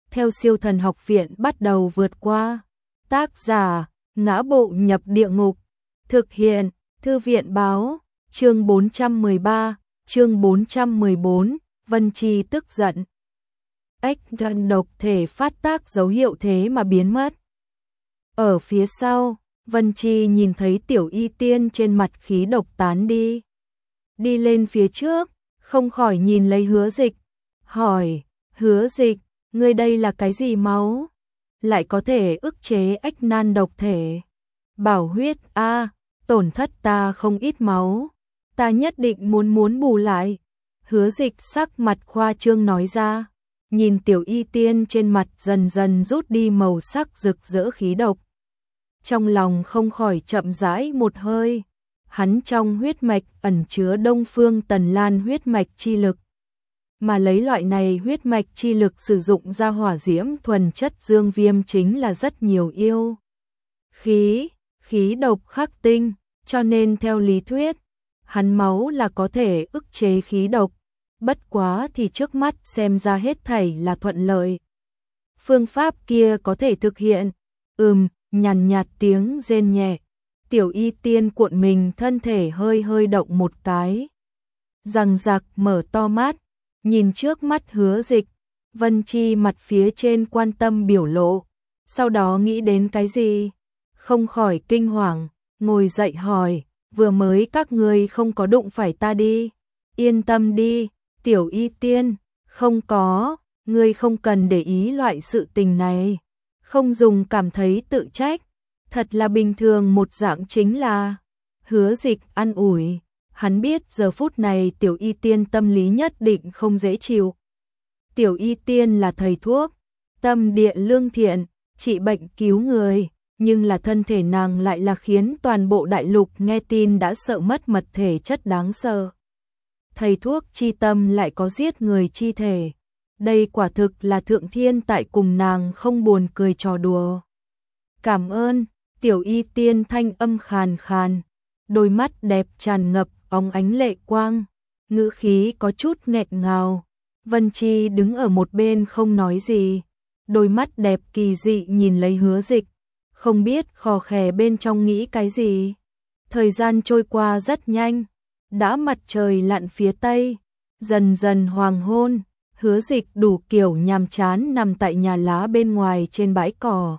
theo Siêu Thần Học Viện bắt đầu vượt qua. Tác giả: Ngã Bộ Nhập Địa Ngục. Thực hiện: Thư viện báo. Chương 413, chương 414, Vân Chi tức giận. Ếch thần độc thể phát tác dấu hiệu thế mà biến mất. Ở phía sau, Vân Chi nhìn thấy Tiểu Y Tiên trên mặt khí độc tán đi. Đi lên phía trước, không khỏi nhìn lấy Hứa Dịch, hỏi: Hứa Dịch, ngươi đây là cái gì máu? Lại có thể ức chế ếch nan độc thể. Bảo huyết a, tổn thất ta không ít máu, ta nhất định muốn bù lại. Hứa Dịch sắc mặt khoa trương nói ra, nhìn Tiểu Y Tiên trên mặt dần dần rút đi màu sắc rực rỡ khí độc. Trong lòng không khỏi chậm rãi một hơi, hắn trong huyết mạch ẩn chứa Đông Phương Tần Lan huyết mạch chi lực. Mà lấy loại này huyết mạch chi lực sử dụng ra hỏa diễm thuần chất dương viêm chính là rất nhiều yêu. Khí độc khắc tinh, cho nên theo lý thuyết, hắn máu là có thể ức chế khí độc, bất quá thì trước mắt xem ra hết thảy là thuận lợi. Phương pháp kia có thể thực hiện, nhàn nhạt tiếng rên nhẹ, Tiểu Y Tiên cuộn mình thân thể hơi động một cái. Rằng rạc mở to mắt, nhìn trước mắt Hứa Dịch, Vân Chi mặt phía trên quan tâm biểu lộ, sau đó nghĩ đến cái gì, không khỏi kinh hoàng, ngồi dậy hỏi: vừa mới các ngươi không có đụng phải ta đi? Yên tâm đi, Tiểu Y Tiên, không có, ngươi không cần để ý loại sự tình này, không dùng cảm thấy tự trách, thật là bình thường một dạng chính là. Hứa Dịch an ủi, hắn biết giờ phút này Tiểu Y Tiên tâm lý nhất định không dễ chịu. Tiểu Y Tiên là thầy thuốc, tâm địa lương thiện, trị bệnh cứu người, nhưng là thân thể nàng lại là khiến toàn bộ đại lục nghe tin đã sợ mất mật thể chất đáng sợ. Thầy thuốc chi tâm lại có giết người chi thể. Đây quả thực là thượng thiên tại cùng nàng không buồn cười trò đùa. Cảm ơn. Tiểu Y Tiên thanh âm khàn khàn, đôi mắt đẹp tràn ngập óng ánh lệ quang, ngữ khí có chút nghẹn ngào. Vân Chi đứng ở một bên không nói gì, đôi mắt đẹp kỳ dị nhìn lấy Hứa Dịch, không biết khò khè bên trong nghĩ cái gì. Thời gian trôi qua rất nhanh, đã mặt trời lặn phía tây, dần dần hoàng hôn. Hứa Dịch đủ kiểu nhàm chán nằm tại nhà lá bên ngoài trên bãi cỏ,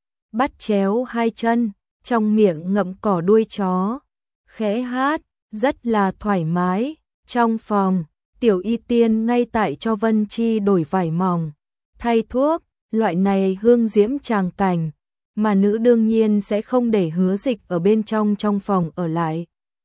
bắt chéo hai chân, trong miệng ngậm cỏ đuôi chó, khẽ hát, rất là thoải mái. Trong phòng, Tiểu Y Tiên ngay tại cho Vân Chi đổi vải mỏng, thay thuốc, loại này hương diễm tràng cảnh, mà nữ đương nhiên sẽ không để Hứa Dịch ở bên trong phòng ở lại.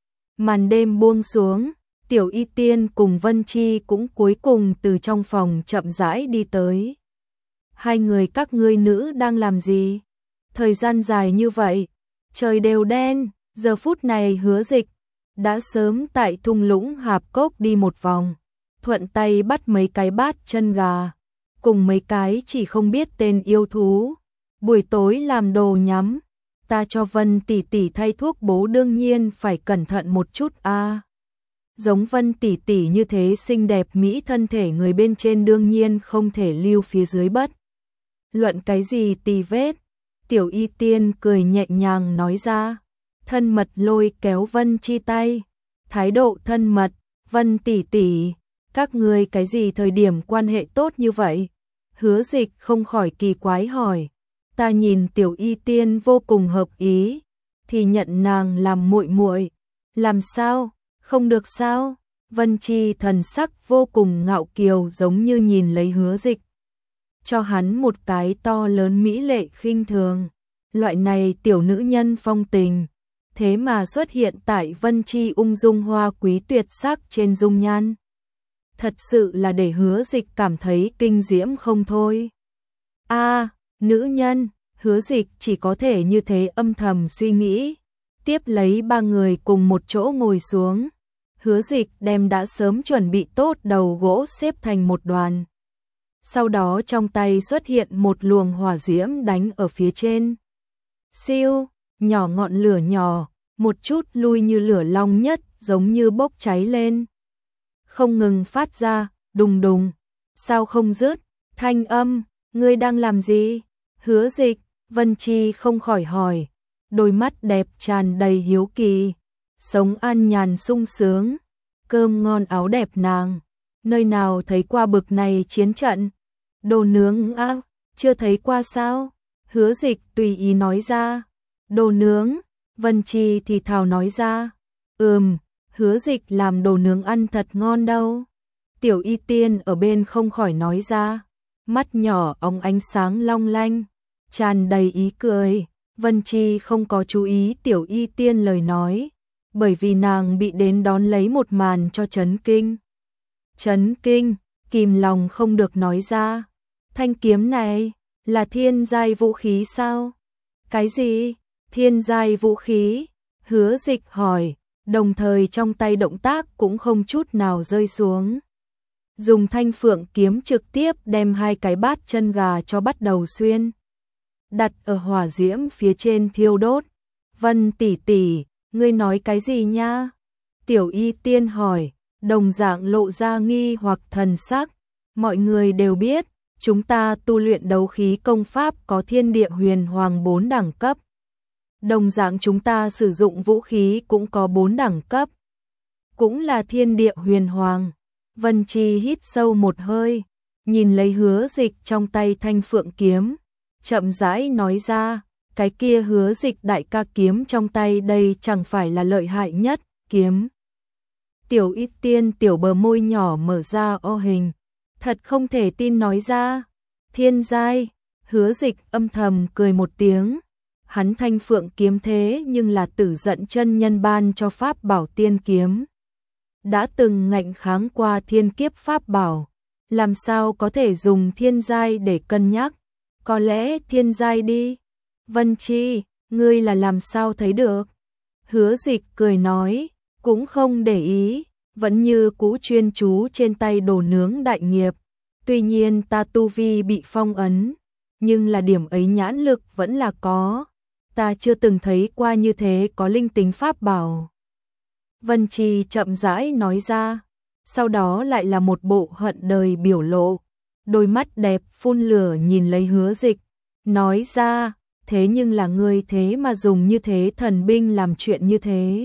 Màn đêm buông xuống, Tiểu Y Tiên cùng Vân Chi cũng cuối cùng từ trong phòng chậm rãi đi tới. Hai người các ngươi nữ đang làm gì? Thời gian dài như vậy, trời đều đen, giờ phút này Hứa Dịch đã sớm tại thung lũng hạp cốc đi một vòng, thuận tay bắt mấy cái bát chân gà, cùng mấy cái chỉ không biết tên yêu thú, buổi tối làm đồ nhắm. Ta cho Vân tỷ tỷ thay thuốc bổ đương nhiên phải cẩn thận một chút a. Giống Vân tỷ tỷ như thế xinh đẹp mỹ thân thể người bên trên đương nhiên không thể lưu phía dưới bất luận cái gì tì vết. Tiểu Y Tiên cười nhẹ nhàng nói ra, thân mật lôi kéo Vân Chi tay, thái độ thân mật. Vân tỷ tỷ, các ngươi cái gì thời điểm quan hệ tốt như vậy? Hứa Dịch không khỏi kỳ quái hỏi. Ta nhìn Tiểu Y Tiên vô cùng hợp ý, thì nhận nàng làm muội muội. Làm sao? Không được sao? Vân Chi thần sắc vô cùng ngạo kiều, giống như nhìn lấy Hứa Dịch, cho hắn một cái to lớn mỹ lệ khinh thường. Loại này tiểu nữ nhân phong tình, thế mà xuất hiện tại Vân Chi ung dung hoa quý tuyệt sắc trên dung nhan, thật sự là để Hứa Dịch cảm thấy kinh diễm không thôi. A, nữ nhân. Hứa Dịch chỉ có thể như thế âm thầm suy nghĩ. Tiếp lấy ba người cùng một chỗ ngồi xuống. Hứa Dịch đem đã sớm chuẩn bị tốt đầu gỗ xếp thành một đoàn. Sau đó trong tay xuất hiện một luồng hỏa diễm đánh ở phía trên. Siêu, nhỏ ngọn lửa nhỏ, một chút lui như lửa long nhất, giống như bốc cháy lên. Không ngừng phát ra, đùng đùng, sao không dứt, thanh âm, Ngươi đang làm gì? Hứa Dịch, Vân Chi không khỏi hỏi, đôi mắt đẹp tràn đầy hiếu kỳ, sống an nhàn sung sướng, cơm ngon áo đẹp nàng, nơi nào thấy qua bực này chiến trận? Đồ nướng á, chưa thấy qua sao? Hứa Dịch tùy ý nói ra. Đồ nướng, Vân Chi thì thào nói ra. Hứa Dịch làm đồ nướng ăn thật ngon đâu. Tiểu Y Tiên ở bên không khỏi nói ra, mắt nhỏ óng ánh sáng long lanh, tràn đầy ý cười. Vân Chi không có chú ý Tiểu Y Tiên lời nói, bởi vì nàng bị đến đón lấy một màn cho chấn kinh. Chấn kinh, kìm lòng không được nói ra. Thanh kiếm này là thiên giai vũ khí sao? Cái gì? Thiên giai vũ khí? Hứa Dịch hỏi, đồng thời trong tay động tác cũng không chút nào rơi xuống. Dùng thanh phượng kiếm trực tiếp đem hai cái bát chân gà cho bắt đầu xuyên. Đặt ở hỏa diễm phía trên thiêu đốt. Vân tỷ tỷ, ngươi nói cái gì nha? Tiểu Y Tiên hỏi, đồng dạng lộ ra nghi hoặc thần sắc. Mọi người đều biết, chúng ta tu luyện đấu khí công pháp có thiên địa huyền hoàng 4 đẳng cấp. Đồng dạng chúng ta sử dụng vũ khí cũng có 4 đẳng cấp. Cũng là thiên địa huyền hoàng. Vân Chi hít sâu một hơi, nhìn lấy Hứa Dịch trong tay thanh phượng kiếm, chậm rãi nói ra, cái kia Hứa Dịch đại ca kiếm trong tay đây chẳng phải là lợi hại nhất, kiếm. Tiểu Y Tiên tiểu bờ môi nhỏ mở ra o hình, thật không thể tin nói ra, thiên giai. Hứa Dịch âm thầm cười một tiếng, hắn thanh phượng kiếm thế nhưng là Tử Giận chân nhân ban cho pháp bảo tiên kiếm. Đã từng ngạnh kháng qua thiên kiếp pháp bảo, làm sao có thể dùng thiên giai để cân nhắc, có lẽ thiên giai đi. Vân Chi, ngươi là làm sao thấy được? Hứa Dịch cười nói, cũng không để ý, vẫn như cũ chuyên chú trên tay đồ nướng đại nghiệp. Tuy nhiên ta tu vi bị phong ấn, nhưng là điểm ấy nhãn lực vẫn là có. Ta chưa từng thấy qua như thế có linh tính pháp bảo. Vân Chi chậm rãi nói ra, sau đó lại là một bộ hận đời biểu lộ, đôi mắt đẹp phun lửa nhìn lấy Hứa Dịch, nói ra, thế nhưng là ngươi thế mà dùng như thế thần binh làm chuyện như thế.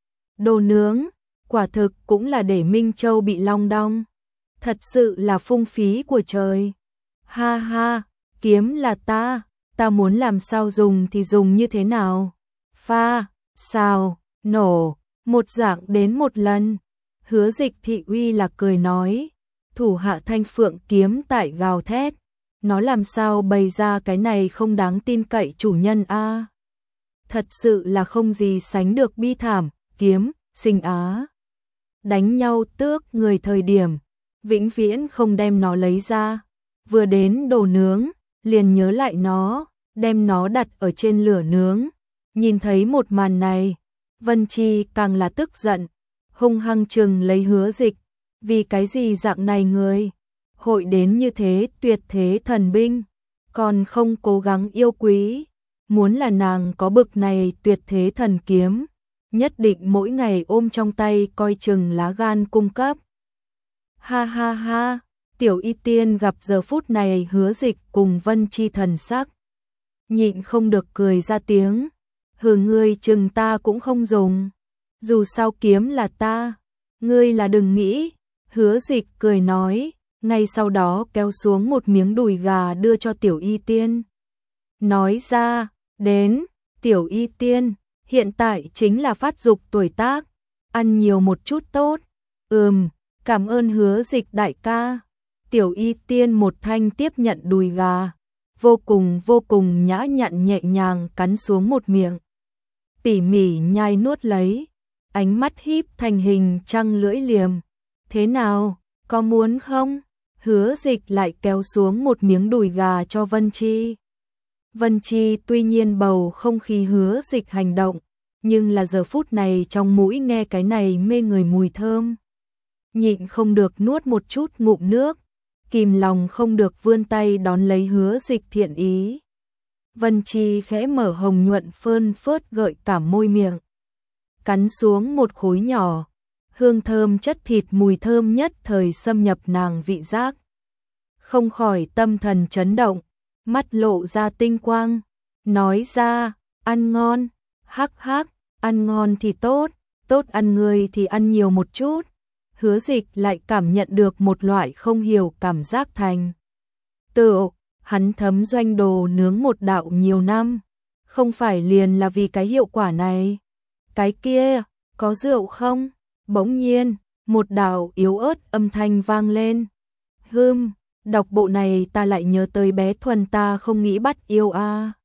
Đồ nướng, quả thực cũng là để Minh Châu bị long đong, thật sự là phung phí của trời. Ha ha, kiếm là ta muốn làm sao dùng thì dùng như thế nào. Pha, xào, nổ, một dạng đến một lần. Hứa Dịch thị uy là cười nói, thủ hạ thanh phượng kiếm tại gào thét, nó làm sao bày ra cái này không đáng tin cậy chủ nhân a? Thật sự là không gì sánh được bi thảm, kiếm, sinh á. Đánh nhau tước người thời điểm, vĩnh viễn không đem nó lấy ra, vừa đến đồ nướng, liền nhớ lại nó, đem nó đặt ở trên lửa nướng. Nhìn thấy một màn này, Vân Chi càng là tức giận, hung hăng trừng lấy Hứa Dịch, vì cái gì dạng này người hội đến như thế tuyệt thế thần binh, còn không cố gắng yêu quý, muốn là nàng có bực này tuyệt thế thần kiếm, nhất định mỗi ngày ôm trong tay coi chừng lá gan cung cấp. Ha ha ha, Tiểu Y Tiên gặp giờ phút này Hứa Dịch cùng Vân Chi thần sắc, nhịn không được cười ra tiếng. Hừ, ngươi chừng ta cũng không dùng, dù sao kiếm là ta, ngươi là đừng nghĩ. Hứa Dịch cười nói, ngay sau đó kéo xuống một miếng đùi gà đưa cho Tiểu Y Tiên. Nói ra, đến, Tiểu Y Tiên, hiện tại chính là phát dục tuổi tác, ăn nhiều một chút tốt. Cảm ơn Hứa Dịch đại ca. Tiểu Y Tiên một thanh tiếp nhận đùi gà, vô cùng nhã nhặn nhẹ nhàng cắn xuống một miệng, tỉ mỉ nhai nuốt lấy, ánh mắt híp thành hình trăng lưỡi liềm. Thế nào, có muốn không? Hứa Dịch lại kéo xuống một miếng đùi gà cho Vân Chi. Vân Chi tuy nhiên bầu không khí Hứa Dịch hành động, nhưng là giờ phút này trong mũi nghe cái này mê người mùi thơm, nhịn không được nuốt một chút ngụm nước, kìm lòng không được vươn tay đón lấy Hứa Dịch thiện ý. Vân Chi khẽ mở hồng nhuận phơn phớt gợi cảm môi miệng, cắn xuống một khối nhỏ, hương thơm chất thịt mùi thơm nhất thời xâm nhập nàng vị giác. không khỏi tâm thần chấn động, mắt lộ ra tinh quang, nói ra, ăn ngon, hắc hắc, ăn ngon thì tốt, tốt ăn người thì ăn nhiều một chút. Hứa Dịch lại cảm nhận được một loại không hiểu cảm giác thành tựu, hắn thấm doanh đồ nướng một đạo nhiều năm, không phải liền là vì cái hiệu quả này. Cái kia, có rượu không? Bỗng nhiên, một đạo yếu ớt âm thanh vang lên. Đọc bộ này ta lại nhớ tới bé Thuần ta không nghĩ bắt yêu a.